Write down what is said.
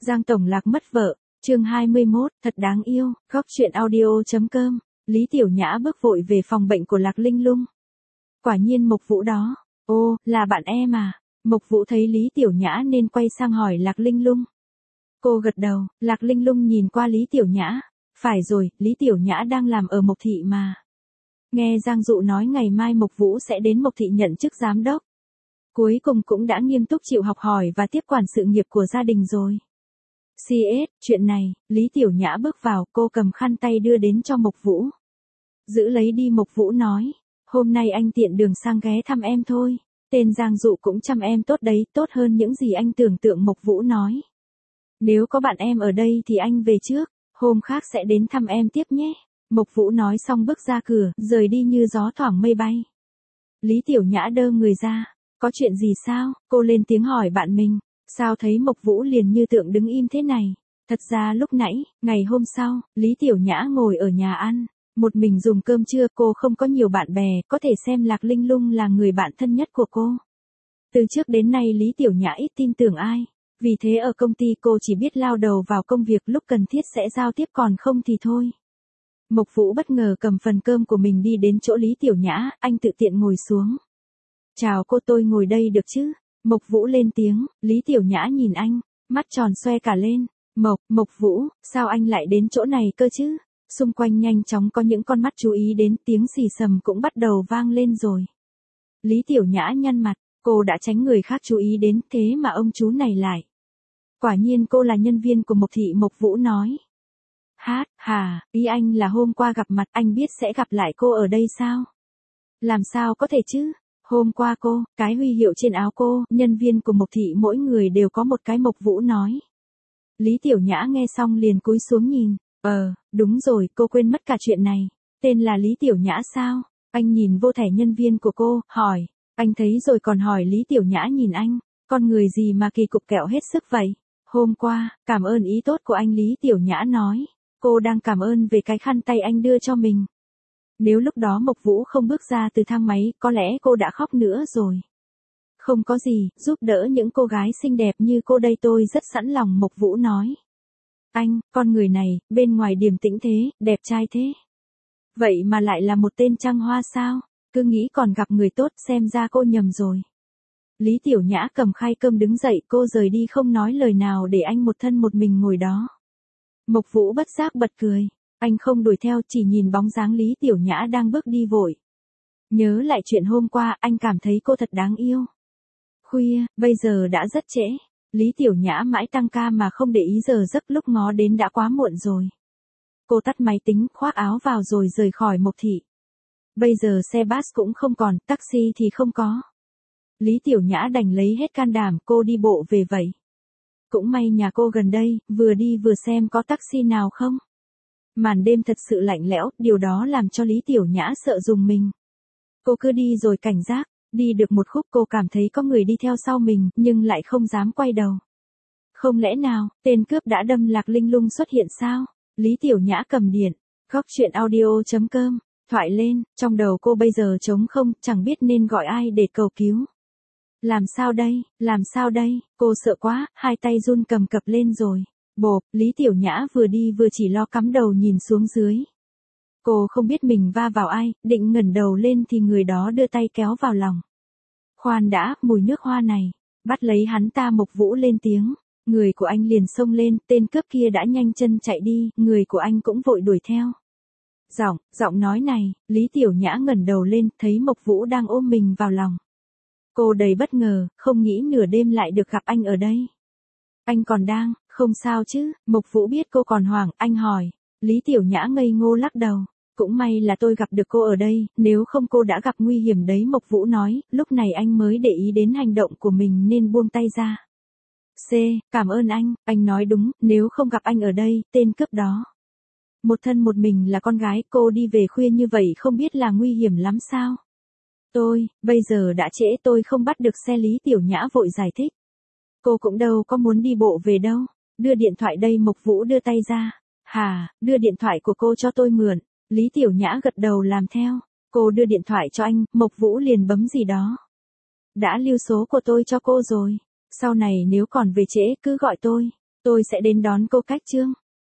Giang Tổng Lạc mất vợ, chương 21, thật đáng yêu, góc chuyện audio.com, Lý Tiểu Nhã bước vội về phòng bệnh của Lạc Linh Lung. Quả nhiên Mộc Vũ đó, ô, là bạn em à? Mộc Vũ thấy Lý Tiểu Nhã nên quay sang hỏi Lạc Linh Lung. Cô gật đầu, Lạc Linh Lung nhìn qua Lý Tiểu Nhã, phải rồi, Lý Tiểu Nhã đang làm ở Mộc Thị mà. Nghe Giang Dụ nói ngày mai Mộc Vũ sẽ đến Mộc Thị nhận chức giám đốc. Cuối cùng cũng đã nghiêm túc chịu học hỏi và tiếp quản sự nghiệp của gia đình rồi. CS, chuyện này, Lý Tiểu Nhã bước vào, cô cầm khăn tay đưa đến cho Mộc Vũ. Giữ lấy đi. Mộc Vũ nói, hôm nay anh tiện đường sang ghé thăm em thôi, tên Giang Dụ cũng chăm em tốt đấy, tốt hơn những gì anh tưởng tượng. Mộc Vũ nói. Nếu có bạn em ở đây thì anh về trước, hôm khác sẽ đến thăm em tiếp nhé. Mộc Vũ nói xong bước ra cửa, rời đi như gió thoảng mây bay. Lý Tiểu Nhã đơ người ra, có chuyện gì sao? Cô lên tiếng hỏi bạn mình, sao thấy Mộc Vũ liền như tượng đứng im thế này? Thật ra lúc nãy, ngày hôm sau, Lý Tiểu Nhã ngồi ở nhà ăn, một mình dùng cơm trưa. Cô không có nhiều bạn bè, có thể xem Lạc Linh Lung là người bạn thân nhất của cô. Từ trước đến nay Lý Tiểu Nhã ít tin tưởng ai, vì thế ở công ty cô chỉ biết lao đầu vào công việc, lúc cần thiết sẽ giao tiếp, còn không thì thôi. Mộc Vũ bất ngờ cầm phần cơm của mình đi đến chỗ Lý Tiểu Nhã, anh tự tiện ngồi xuống. Chào cô, tôi ngồi đây được chứ? Mộc Vũ lên tiếng. Lý Tiểu Nhã nhìn anh, mắt tròn xoe cả lên. Mộc Vũ, sao anh lại đến chỗ này cơ chứ? Xung quanh nhanh chóng có những con mắt chú ý đến, tiếng xì xầm cũng bắt đầu vang lên rồi. Lý Tiểu Nhã nhăn mặt, cô đã tránh người khác chú ý đến, thế mà ông chú này lại. Quả nhiên cô là nhân viên của Mộc Thị. Mộc Vũ nói. Ý anh là hôm qua gặp mặt, anh biết sẽ gặp lại cô ở đây sao? Làm sao có thể chứ? Hôm qua cô, cái huy hiệu trên áo cô, nhân viên của Mộc Thị mỗi người đều có một cái. Mộc Vũ nói. Lý Tiểu Nhã nghe xong liền cúi xuống nhìn. Đúng rồi, cô quên mất cả chuyện này. Tên là Lý Tiểu Nhã sao? Anh nhìn vô thẻ nhân viên của cô, hỏi. Anh thấy rồi còn hỏi. Lý Tiểu Nhã nhìn anh, con người gì mà kỳ cục kẹo hết sức vậy? Hôm qua, cảm ơn ý tốt của anh. Lý Tiểu Nhã nói. Cô đang cảm ơn về cái khăn tay anh đưa cho mình. Nếu lúc đó Mộc Vũ không bước ra từ thang máy, có lẽ cô đã khóc nữa rồi. Không có gì, giúp đỡ những cô gái xinh đẹp như cô đây tôi rất sẵn lòng. Mộc Vũ nói. Anh, con người này, bên ngoài điềm tĩnh thế, đẹp trai thế. Vậy mà lại là một tên trăng hoa sao? Cứ nghĩ còn gặp người tốt, xem ra cô nhầm rồi. Lý Tiểu Nhã cầm khay cơm đứng dậy, cô rời đi không nói lời nào, để anh một thân một mình ngồi đó. Mộc Vũ bất giác bật cười. Anh không đuổi theo, chỉ nhìn bóng dáng Lý Tiểu Nhã đang bước đi vội. Nhớ lại chuyện hôm qua, anh cảm thấy cô thật đáng yêu. Khuya, bây giờ đã rất trễ. Lý Tiểu Nhã mãi tăng ca mà không để ý giờ giấc, lúc ngó đến đã quá muộn rồi. Cô tắt máy tính, khoác áo vào rồi rời khỏi Mộc Thị. Bây giờ xe bus cũng không còn, taxi thì không có. Lý Tiểu Nhã đành lấy hết can đảm, cô đi bộ về vậy. Cũng may nhà cô gần đây, vừa đi vừa xem có taxi nào không. Màn đêm thật sự lạnh lẽo, điều đó làm cho Lý Tiểu Nhã sợ rùng mình. Cô cứ đi rồi cảnh giác, đi được một khúc cô cảm thấy có người đi theo sau mình, nhưng lại không dám quay đầu. Không lẽ nào, tên cướp đã đâm Lạc Linh Lung xuất hiện sao? Lý Tiểu Nhã cầm điện, góc chuyện audio.com, thoại lên, trong đầu cô bây giờ trống không, chẳng biết nên gọi ai để cầu cứu. Làm sao đây, cô sợ quá, hai tay run cầm cập lên rồi. Bộp, Lý Tiểu Nhã vừa đi vừa chỉ lo cắm đầu nhìn xuống dưới. Cô không biết mình va vào ai, định ngẩng đầu lên thì người đó đưa tay kéo vào lòng. Khoan đã, mùi nước hoa này. Bắt lấy hắn ta. Mộc Vũ lên tiếng. Người của anh liền xông lên, tên cướp kia đã nhanh chân chạy đi, người của anh cũng vội đuổi theo. Giọng nói này, Lý Tiểu Nhã ngẩng đầu lên, thấy Mộc Vũ đang ôm mình vào lòng. Cô đầy bất ngờ, không nghĩ nửa đêm lại được gặp anh ở đây. Anh còn đang, không sao chứ? Mộc Vũ biết cô còn hoảng, anh hỏi. Lý Tiểu Nhã ngây ngô lắc đầu. Cũng may là tôi gặp được cô ở đây, nếu không cô đã gặp nguy hiểm đấy. Mộc Vũ nói, lúc này anh mới để ý đến hành động của mình nên buông tay ra. Cảm ơn anh nói đúng, nếu không gặp anh ở đây, tên cướp đó. Một thân một mình là con gái, cô đi về khuya như vậy không biết là nguy hiểm lắm sao? Bây giờ đã trễ, tôi không bắt được xe. Lý Tiểu Nhã vội giải thích. Cô cũng đâu có muốn đi bộ về đâu. Đưa điện thoại đây. Mộc Vũ đưa tay ra. Đưa điện thoại của cô cho tôi mượn. Lý Tiểu Nhã gật đầu làm theo. Cô đưa điện thoại cho anh, Mộc Vũ liền bấm gì đó. Đã lưu số của tôi cho cô rồi. Sau này nếu còn về trễ cứ gọi tôi. Tôi sẽ đến đón cô cách chương.